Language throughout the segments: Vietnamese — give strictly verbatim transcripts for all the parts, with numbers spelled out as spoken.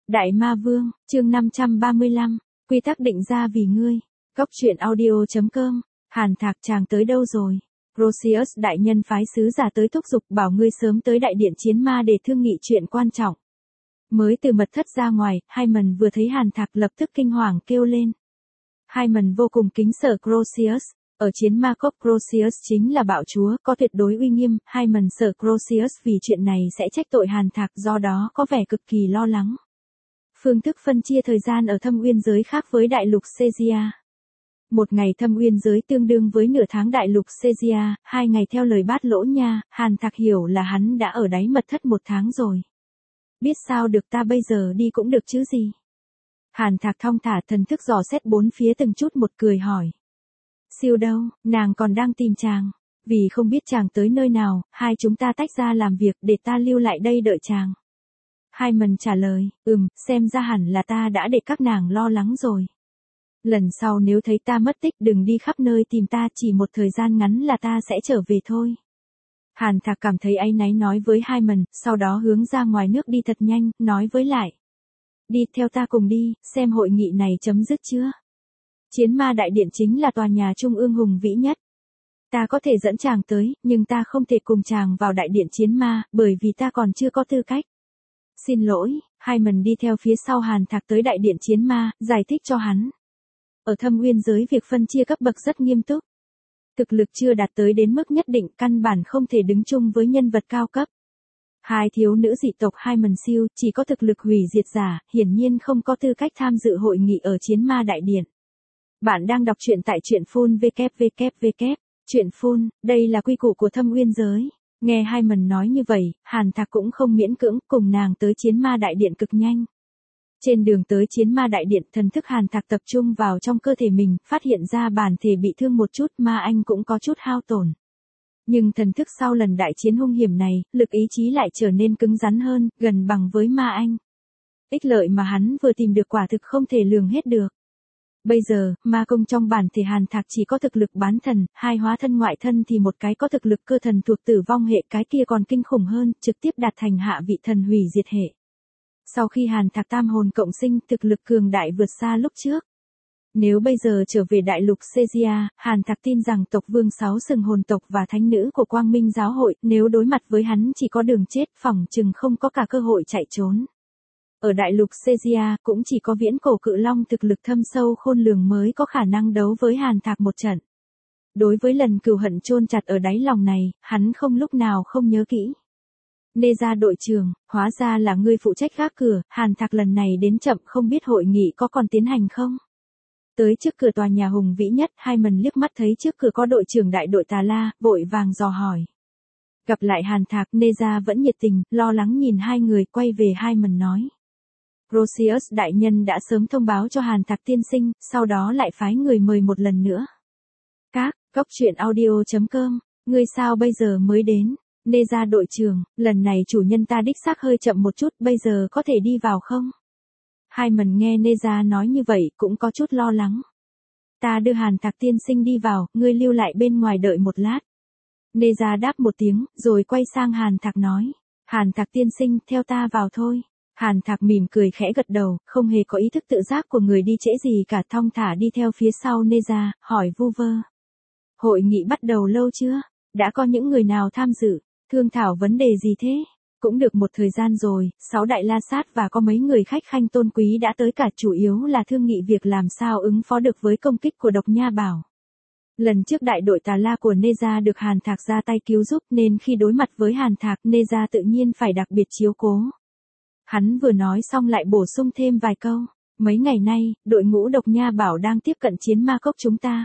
Đại Ma Vương, chương năm trăm ba mươi lăm, quy tắc định ra vì ngươi. Góc truyện audio.com, Hàn Thạc chàng tới đâu rồi? Crozius đại nhân phái sứ giả tới thúc giục bảo ngươi sớm tới đại điện chiến ma để thương nghị chuyện quan trọng. Mới từ mật thất ra ngoài, Haemon vừa thấy Hàn Thạc lập tức kinh hoàng kêu lên. Haemon vô cùng kính sợ Crozius. Ở chiến ma cốc Crozius chính là bạo chúa, có tuyệt đối uy nghiêm, Haemon sợ Crozius vì chuyện này sẽ trách tội Hàn Thạc, do đó có vẻ cực kỳ lo lắng. Phương thức phân chia thời gian ở thâm uyên giới khác với đại lục Caesarea. Một ngày thâm uyên giới tương đương với nửa tháng đại lục Caesarea, hai ngày theo lời bát lỗ nha, Hàn Thạc hiểu là hắn đã ở đáy mật thất một tháng rồi. Biết sao được, ta bây giờ đi cũng được chứ gì? Hàn Thạc thong thả thần thức dò xét bốn phía từng chút một, cười hỏi. Siêu đâu, nàng còn đang tìm chàng. Vì không biết chàng tới nơi nào, hai chúng ta tách ra làm việc để ta lưu lại đây đợi chàng. Haemon trả lời, ừm, xem ra hẳn là ta đã để các nàng lo lắng rồi. Lần sau nếu thấy ta mất tích đừng đi khắp nơi tìm ta, chỉ một thời gian ngắn là ta sẽ trở về thôi. Hàn Thạc cảm thấy áy náy nói với Haemon, sau đó hướng ra ngoài nước đi thật nhanh, nói với lại. Đi theo ta cùng đi, xem hội nghị này chấm dứt chưa? Chiến ma đại điện chính là tòa nhà trung ương hùng vĩ nhất. Ta có thể dẫn chàng tới, nhưng ta không thể cùng chàng vào đại điện chiến ma, bởi vì ta còn chưa có tư cách. Xin lỗi, Haemon đi theo phía sau Hàn Thạc tới đại điện chiến ma, giải thích cho hắn. Ở thâm uyên giới việc phân chia cấp bậc rất nghiêm túc. Thực lực chưa đạt tới đến mức nhất định căn bản không thể đứng chung với nhân vật cao cấp. Hai thiếu nữ dị tộc Haemon siêu chỉ có thực lực hủy diệt giả, hiển nhiên không có tư cách tham dự hội nghị ở chiến ma đại điện. Bạn đang đọc truyện tại truyện phun vê kép vê kép vê kép. Truyện phun, đây là quy củ của thâm uyên giới. Nghe Haemon nói như vậy, Hàn Thạc cũng không miễn cưỡng, cùng nàng tới chiến ma đại điện cực nhanh. Trên đường tới chiến ma đại điện, thần thức Hàn Thạc tập trung vào trong cơ thể mình, phát hiện ra bản thể bị thương một chút, ma anh cũng có chút hao tổn. Nhưng thần thức sau lần đại chiến hung hiểm này, lực ý chí lại trở nên cứng rắn hơn, gần bằng với ma anh. Ích lợi mà hắn vừa tìm được quả thực không thể lường hết được. Bây giờ, ma công trong bản thể Hàn Thạc chỉ có thực lực bán thần, hai hóa thân ngoại thân thì một cái có thực lực cơ thần thuộc tử vong hệ, cái kia còn kinh khủng hơn, trực tiếp đạt thành hạ vị thần hủy diệt hệ. Sau khi Hàn Thạc tam hồn cộng sinh, thực lực cường đại vượt xa lúc trước. Nếu bây giờ trở về đại lục Caesarea, Hàn Thạc tin rằng tộc vương sáu sừng hồn tộc và thánh nữ của Quang Minh giáo hội, nếu đối mặt với hắn chỉ có đường chết, phỏng chừng không có cả cơ hội chạy trốn. Ở đại lục Caesarea cũng chỉ có viễn cổ cự long thực lực thâm sâu khôn lường mới có khả năng đấu với Hàn Thạc một trận. Đối với lần cừu hận chôn chặt ở đáy lòng này, hắn không lúc nào không nhớ kỹ. Nê gia đội trưởng, hóa ra là ngươi phụ trách gác cửa, Hàn Thạc lần này đến chậm, không biết hội nghị có còn tiến hành không? Tới trước cửa tòa nhà hùng vĩ nhất, Haemon liếc mắt thấy trước cửa có đội trưởng đại đội Tà La, vội vàng dò hỏi. Gặp lại Hàn Thạc, Nê gia vẫn nhiệt tình, lo lắng nhìn hai người, quay về Haemon nói. Crozius đại nhân đã sớm thông báo cho Hàn Thạc tiên sinh, sau đó lại phái người mời một lần nữa. Các, góc truyện audio.com, ngươi sao bây giờ mới đến? Nê gia đội trưởng, lần này chủ nhân ta đích xác hơi chậm một chút, bây giờ có thể đi vào không? Haemon nghe Nê gia nói như vậy, cũng có chút lo lắng. Ta đưa Hàn Thạc tiên sinh đi vào, ngươi lưu lại bên ngoài đợi một lát. Nê gia đáp một tiếng, rồi quay sang Hàn Thạc nói. Hàn Thạc tiên sinh, theo ta vào thôi. Hàn Thạc mỉm cười khẽ gật đầu, không hề có ý thức tự giác của người đi trễ gì cả, thong thả đi theo phía sau Nê gia, hỏi vu vơ. Hội nghị bắt đầu lâu chưa? Đã có những người nào tham dự? Thương thảo vấn đề gì thế? Cũng được một thời gian rồi, sáu đại la sát và có mấy người khách khanh tôn quý đã tới cả, chủ yếu là thương nghị việc làm sao ứng phó được với công kích của độc nha bảo. Lần trước đại đội Tà La của Nê gia được Hàn Thạc ra tay cứu giúp nên khi đối mặt với Hàn Thạc, Nê gia tự nhiên phải đặc biệt chiếu cố. Hắn vừa nói xong lại bổ sung thêm vài câu. Mấy ngày nay, đội ngũ độc nha bảo đang tiếp cận chiến ma cốc chúng ta.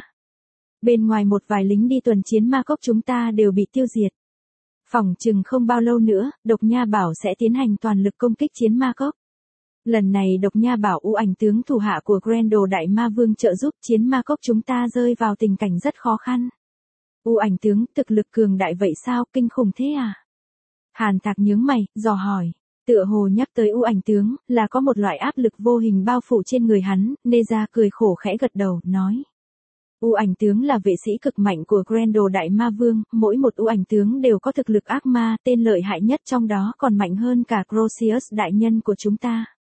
Bên ngoài một vài lính đi tuần chiến ma cốc chúng ta đều bị tiêu diệt. Phỏng chừng không bao lâu nữa, độc nha bảo sẽ tiến hành toàn lực công kích chiến ma cốc. Lần này độc nha bảo U ảnh tướng thủ hạ của Grendel đại ma vương trợ giúp chiến ma cốc chúng ta rơi vào tình cảnh rất khó khăn. U ảnh tướng, thực lực cường đại vậy sao, kinh khủng thế à? Hàn Thạc nhướng mày, dò hỏi. Tựa hồ nhắc tới U ảnh tướng, là có một loại áp lực vô hình bao phủ trên người hắn, Nê gia cười khổ khẽ gật đầu, nói. U ảnh tướng là vệ sĩ cực mạnh của Grendel đại ma vương, mỗi một U ảnh tướng đều có thực lực ác ma, tên lợi hại nhất trong đó còn mạnh hơn cả Crozius đại nhân của chúng ta.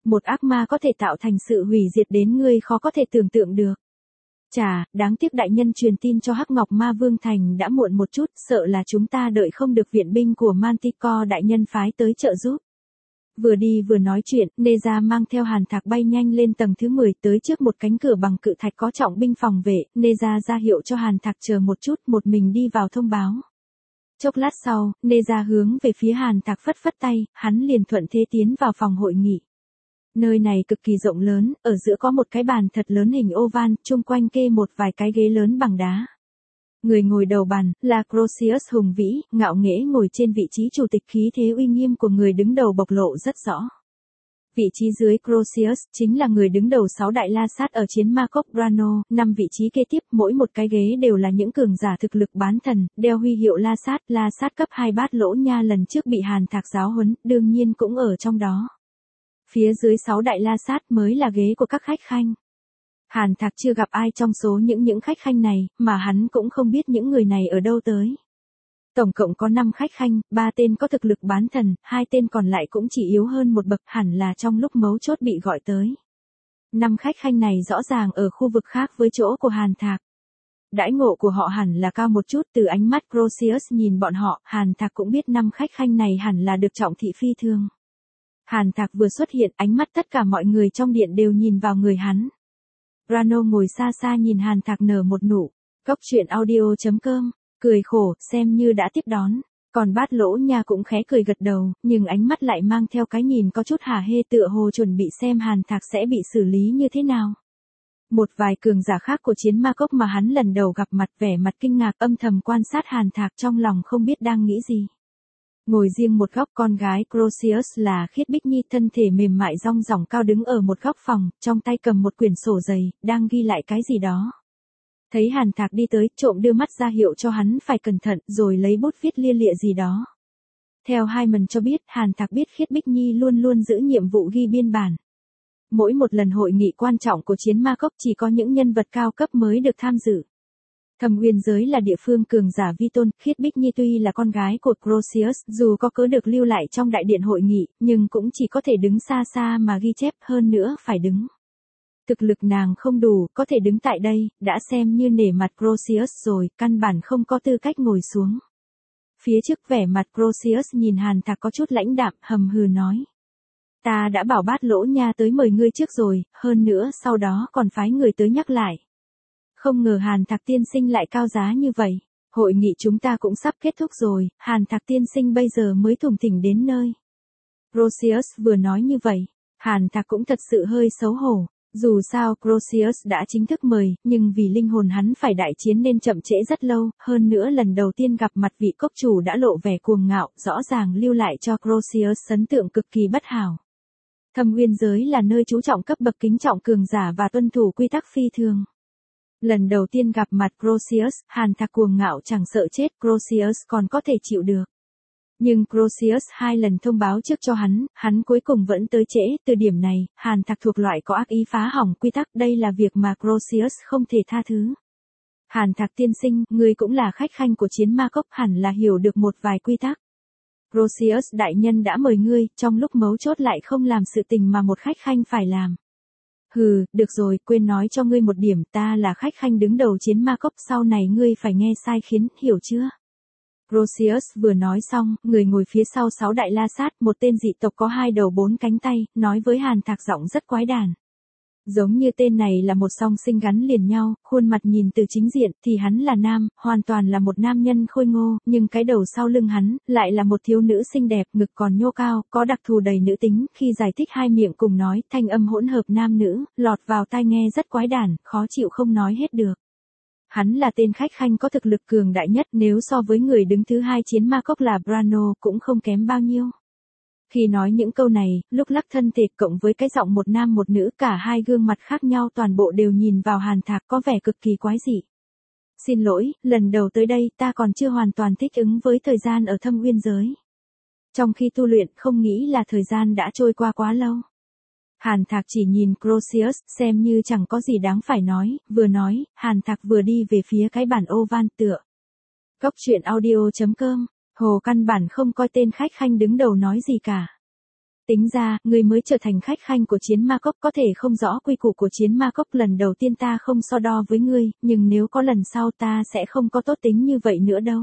Một ác ma có thể tạo thành sự hủy diệt đến ngươi khó có thể tưởng tượng được. Chà, đáng tiếc đại nhân truyền tin cho Hắc Ngọc Ma Vương Thành đã muộn một chút, sợ là chúng ta đợi không được viện binh của Manticore đại nhân phái tới trợ giúp. Vừa đi vừa nói chuyện, Neza mang theo Hàn Thạc bay nhanh lên tầng thứ mười tới trước một cánh cửa bằng cự thạch có trọng binh phòng vệ, Neza ra hiệu cho Hàn Thạc chờ một chút, một mình đi vào thông báo. Chốc lát sau, Neza hướng về phía Hàn Thạc phất phất tay, hắn liền thuận thế tiến vào phòng hội nghị. Nơi này cực kỳ rộng lớn, ở giữa có một cái bàn thật lớn hình oval, chung quanh kê một vài cái ghế lớn bằng đá. Người ngồi đầu bàn, là Crozius hùng vĩ, ngạo nghễ ngồi trên vị trí chủ tịch, khí thế uy nghiêm của người đứng đầu bộc lộ rất rõ. Vị trí dưới Crozius, chính là người đứng đầu sáu đại la sát ở chiến ma cốc Brano, năm vị trí kế tiếp, mỗi một cái ghế đều là những cường giả thực lực bán thần, đeo huy hiệu la sát, la sát cấp hai bát lỗ nha lần trước bị Hàn Thạc giáo huấn, đương nhiên cũng ở trong đó. Phía dưới sáu đại la sát mới là ghế của các khách khanh. Hàn Thạc chưa gặp ai trong số những những khách khanh này, mà hắn cũng không biết những người này ở đâu tới. Tổng cộng có năm khách khanh, ba tên có thực lực bán thần, hai tên còn lại cũng chỉ yếu hơn một bậc, hẳn là trong lúc mấu chốt bị gọi tới. Năm khách khanh này rõ ràng ở khu vực khác với chỗ của Hàn Thạc. Đãi ngộ của họ hẳn là cao một chút, từ ánh mắt Crozius nhìn bọn họ, Hàn Thạc cũng biết năm khách khanh này hẳn là được trọng thị phi thường. Hàn Thạc vừa xuất hiện, ánh mắt tất cả mọi người trong điện đều nhìn vào người hắn. Brano ngồi xa xa nhìn Hàn Thạc nở một nụ. Cốc truyện audio chấm com, cười khổ, xem như đã tiếp đón. Còn bát lỗ nha cũng khẽ cười gật đầu, nhưng ánh mắt lại mang theo cái nhìn có chút hả hê, tựa hồ chuẩn bị xem Hàn Thạc sẽ bị xử lý như thế nào. Một vài cường giả khác của chiến ma cốc mà hắn lần đầu gặp mặt vẻ mặt kinh ngạc, âm thầm quan sát Hàn Thạc, trong lòng không biết đang nghĩ gì. Ngồi riêng một góc, con gái Crozius là Khiết Bích Nhi, thân thể mềm mại rong ròng cao đứng ở một góc phòng, trong tay cầm một quyển sổ dày, đang ghi lại cái gì đó. Thấy Hàn Thạc đi tới, trộm đưa mắt ra hiệu cho hắn phải cẩn thận, rồi lấy bút viết lia lịa gì đó. Theo Hyman cho biết, Hàn Thạc biết Khiết Bích Nhi luôn luôn giữ nhiệm vụ ghi biên bản. Mỗi một lần hội nghị quan trọng của chiến ma cốc chỉ có những nhân vật cao cấp mới được tham dự. Thâm Uyên giới là địa phương cường giả vi tôn, Khiết Bích Nhi tuy là con gái của Crozius, dù có cớ được lưu lại trong đại điện hội nghị, nhưng cũng chỉ có thể đứng xa xa mà ghi chép, hơn nữa phải đứng. Thực lực nàng không đủ, có thể đứng tại đây, đã xem như nể mặt Crozius rồi, căn bản không có tư cách ngồi xuống. Phía trước vẻ mặt Crozius nhìn Hàn Thạc có chút lãnh đạm, hầm hừ nói. Ta đã bảo bát lỗ nha tới mời ngươi trước rồi, hơn nữa sau đó còn phái người tới nhắc lại. Không ngờ Hàn Thạc tiên sinh lại cao giá như vậy. Hội nghị chúng ta cũng sắp kết thúc rồi, Hàn Thạc tiên sinh bây giờ mới thủng thỉnh đến nơi. Crozius vừa nói như vậy, Hàn Thạc cũng thật sự hơi xấu hổ. Dù sao Crozius đã chính thức mời, nhưng vì linh hồn hắn phải đại chiến nên chậm trễ rất lâu, hơn nữa lần đầu tiên gặp mặt vị cốc chủ đã lộ vẻ cuồng ngạo, rõ ràng lưu lại cho Crozius ấn tượng cực kỳ bất hảo. Thâm Uyên giới là nơi chú trọng cấp bậc kính trọng cường giả và tuân thủ quy tắc phi thường. Lần đầu tiên gặp mặt Crozius, Hàn Thạc cuồng ngạo chẳng sợ chết, Crozius còn có thể chịu được. Nhưng Crozius hai lần thông báo trước cho hắn, hắn cuối cùng vẫn tới trễ, từ điểm này, Hàn Thạc thuộc loại có ác ý phá hỏng quy tắc, đây là việc mà Crozius không thể tha thứ. Hàn Thạc tiên sinh, ngươi cũng là khách khanh của chiến ma cốc, hẳn là hiểu được một vài quy tắc. Crozius đại nhân đã mời ngươi, trong lúc mấu chốt lại không làm sự tình mà một khách khanh phải làm. Hừ, được rồi, quên nói cho ngươi một điểm, ta là khách khanh đứng đầu chiến ma cốc, sau này ngươi phải nghe sai khiến, hiểu chưa? Crozius vừa nói xong, người ngồi phía sau sáu đại la sát, một tên dị tộc có hai đầu bốn cánh tay, nói với Hàn Thạc giọng rất quái đản. Giống như tên này là một song sinh gắn liền nhau, khuôn mặt nhìn từ chính diện thì hắn là nam, hoàn toàn là một nam nhân khôi ngô, nhưng cái đầu sau lưng hắn lại là một thiếu nữ xinh đẹp, ngực còn nhô cao, có đặc thù đầy nữ tính, khi giải thích hai miệng cùng nói, thanh âm hỗn hợp nam nữ, lọt vào tai nghe rất quái đản, khó chịu không nói hết được. Hắn là tên khách khanh có thực lực cường đại nhất, nếu so với người đứng thứ hai chiến ma cốc là Brano cũng không kém bao nhiêu. Khi nói những câu này, lúc lắc thân thể cộng với cái giọng một nam một nữ, cả hai gương mặt khác nhau toàn bộ đều nhìn vào Hàn Thạc có vẻ cực kỳ quái dị. Xin lỗi, lần đầu tới đây ta còn chưa hoàn toàn thích ứng với thời gian ở Thâm Uyên giới. Trong khi tu luyện không nghĩ là thời gian đã trôi qua quá lâu. Hàn Thạc chỉ nhìn Crozius, xem như chẳng có gì đáng phải nói, vừa nói, Hàn Thạc vừa đi về phía cái bàn oval tựa. Cốc truyện audio chấm com, Hồ căn bản không coi tên khách khanh đứng đầu nói gì cả. Tính ra, ngươi mới trở thành khách khanh của chiến ma cốc, có thể không rõ quy củ của chiến ma cốc, lần đầu tiên ta không so đo với ngươi, nhưng nếu có lần sau ta sẽ không có tốt tính như vậy nữa đâu.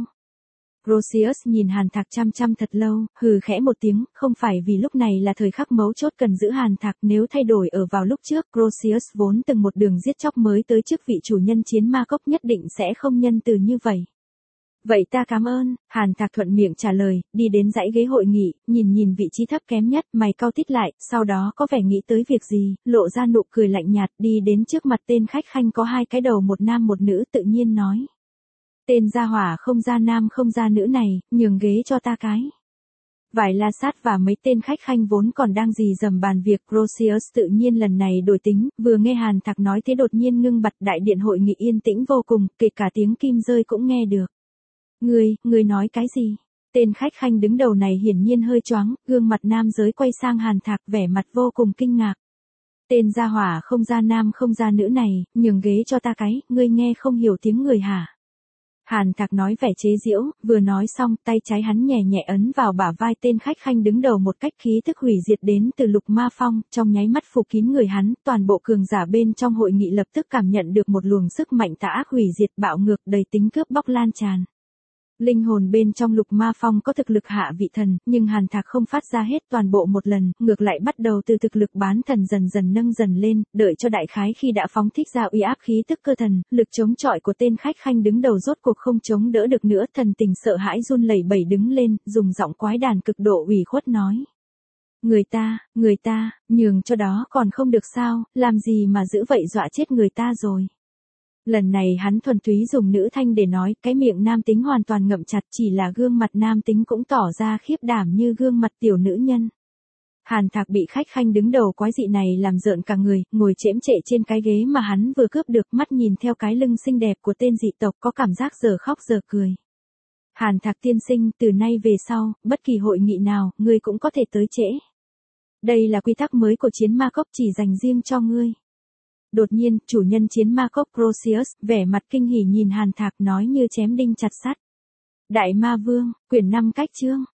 Rosius nhìn Hàn Thạc chăm chăm thật lâu, hừ khẽ một tiếng, không phải vì lúc này là thời khắc mấu chốt cần giữ Hàn Thạc, nếu thay đổi ở vào lúc trước, Rosius vốn từng một đường giết chóc mới tới chức vị chủ nhân chiến ma cốc nhất định sẽ không nhân từ như vậy. Vậy ta cảm ơn, Hàn Thạc thuận miệng trả lời, đi đến dãy ghế hội nghị, nhìn nhìn vị trí thấp kém nhất, mày cau tít lại, sau đó có vẻ nghĩ tới việc gì, lộ ra nụ cười lạnh nhạt, đi đến trước mặt tên khách khanh có hai cái đầu một nam một nữ, tự nhiên nói. Tên gia hỏa không gia nam không gia nữ này, nhường ghế cho ta cái. Vài la sát và mấy tên khách khanh vốn còn đang dì dầm bàn việc, Rosius tự nhiên lần này đổi tính, vừa nghe Hàn Thạc nói thế đột nhiên ngưng bặt, đại điện hội nghị yên tĩnh vô cùng, kể cả tiếng kim rơi cũng nghe được. Ngươi, ngươi nói cái gì? Tên khách khanh đứng đầu này hiển nhiên hơi choáng, gương mặt nam giới quay sang Hàn Thạc vẻ mặt vô cùng kinh ngạc. Tên gia hỏa không gia nam không gia nữ này, nhường ghế cho ta cái, ngươi nghe không hiểu tiếng người hả? Hàn Thạc nói vẻ chế giễu, vừa nói xong, tay trái hắn nhẹ nhẹ ấn vào bả vai tên khách khanh đứng đầu một cách khí thức hủy diệt đến từ Lục Ma Phong, trong nháy mắt phủ kín người hắn, toàn bộ cường giả bên trong hội nghị lập tức cảm nhận được một luồng sức mạnh tà ác hủy diệt bạo ngược đầy tính cướp bóc lan tràn. Linh hồn bên trong Lục Ma Phong có thực lực hạ vị thần, nhưng Hàn Thạc không phát ra hết toàn bộ một lần, ngược lại bắt đầu từ thực lực bán thần dần dần nâng dần lên, đợi cho đại khái khi đã phóng thích ra uy áp khí tức cơ thần, lực chống chọi của tên khách khanh đứng đầu rốt cuộc không chống đỡ được nữa, thần tình sợ hãi run lẩy bẩy đứng lên, dùng giọng quái đàn cực độ ủy khuất nói. Người ta, người ta, nhường cho đó còn không được sao, làm gì mà giữ vậy dọa chết người ta rồi. Lần này hắn thuần túy dùng nữ thanh để nói, cái miệng nam tính hoàn toàn ngậm chặt, chỉ là gương mặt nam tính cũng tỏ ra khiếp đảm như gương mặt tiểu nữ nhân. Hàn Thạc bị khách khanh đứng đầu quái dị này làm rợn cả người, ngồi chễm chệ trên cái ghế mà hắn vừa cướp được, mắt nhìn theo cái lưng xinh đẹp của tên dị tộc có cảm giác giờ khóc giờ cười. Hàn Thạc tiên sinh, từ nay về sau, bất kỳ hội nghị nào, ngươi cũng có thể tới trễ. Đây là quy tắc mới của chiến ma cốc chỉ dành riêng cho ngươi. Đột nhiên, chủ nhân chiến ma cốc Rosius, vẻ mặt kinh hỉ nhìn Hàn Thạc nói như chém đinh chặt sắt. Đại Ma Vương, quyển năm cách chương,